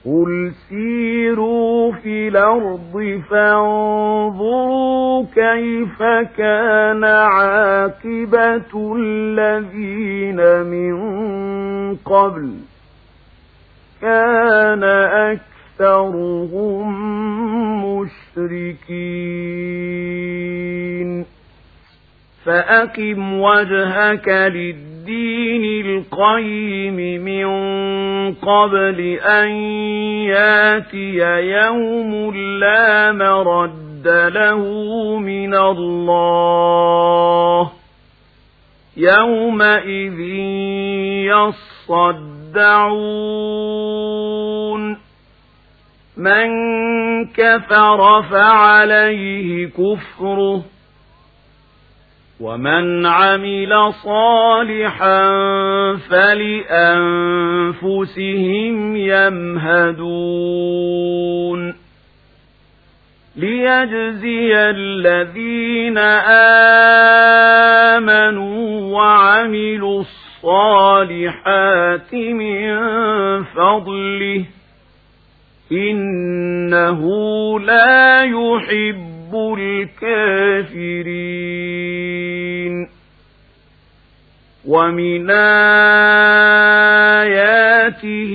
قل سيروا في الأرض فانظروا كيف كان عاقبة الذين من قبل كان أكثرهم مشركين فأقم وجهك للدين القيم من قبل أن ياتي يوم لا مرد له من الله يومئذ يصدعون من كفر فعليه كفره ومن عمل صالحا فلأنفسهم يمهدون ليجزي الذين آمنوا وعملوا الصالحات من فضله إنه لا يحب الكافرين ومن آياته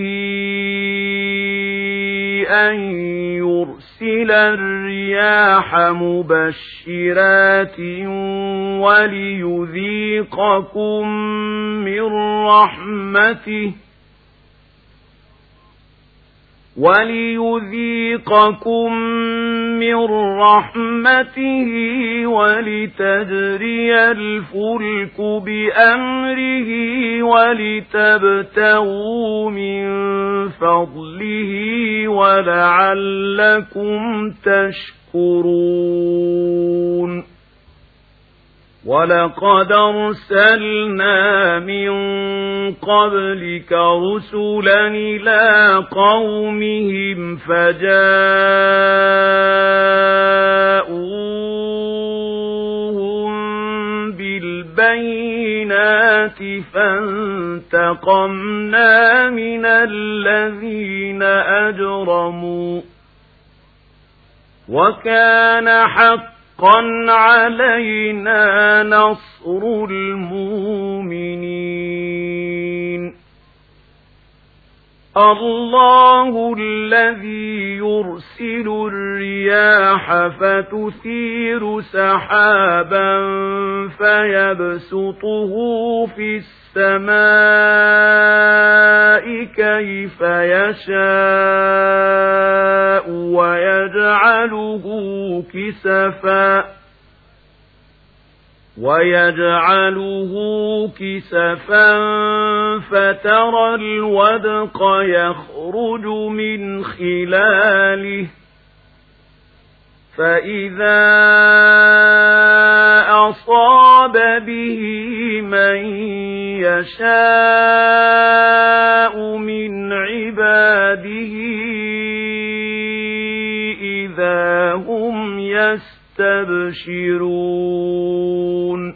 أن يرسل الرياح مبشرات وليذيقكم من رحمته ولتجري الفلك بأمره ولتبتغوا من فضله ولعلكم تشكرون ولقد أرسلنا من قبلك رسلا إلى قومهم فجاءوهم بالبينات فانتقمنا من الذين أجرموا وكان حقا علينا نصر المؤمنين الله الذي يرسل الرياح فتثير سحابا فيبسطه في السماء كيف يشاء ويجعله كسفا فترى الودق يخرج من خلاله فإذا أصاب به من يشاء من عباده إذا هم يستبشرون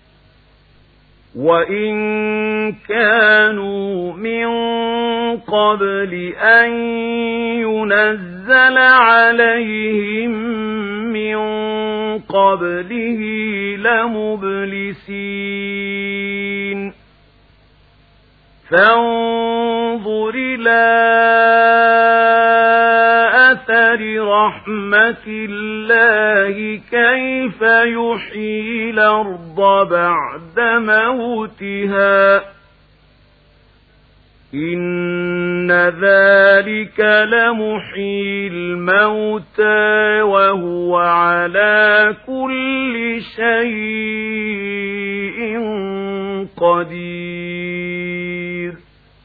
وإن كانوا من قبل أن ينزل عليهم من قبله لمبلسين فانظر إلى أثر رحمة الله كيف يحيي الأرض بعد موتها إن ذلك لمحيي الموتى وهو على كل شيء قدير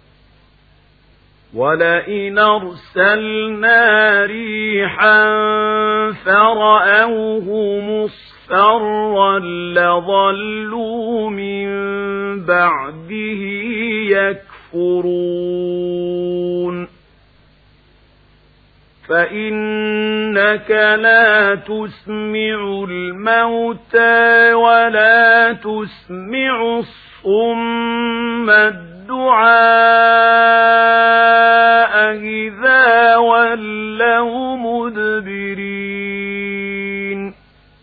ولئن أرسلنا ريحا فرأوه مصفرا لظلوا من بعده يكفرون فإنك لا تسمع الموتى ولا تسمع الصم الدعاء إِذَا وَلَّوْا مُدْبِرِينَ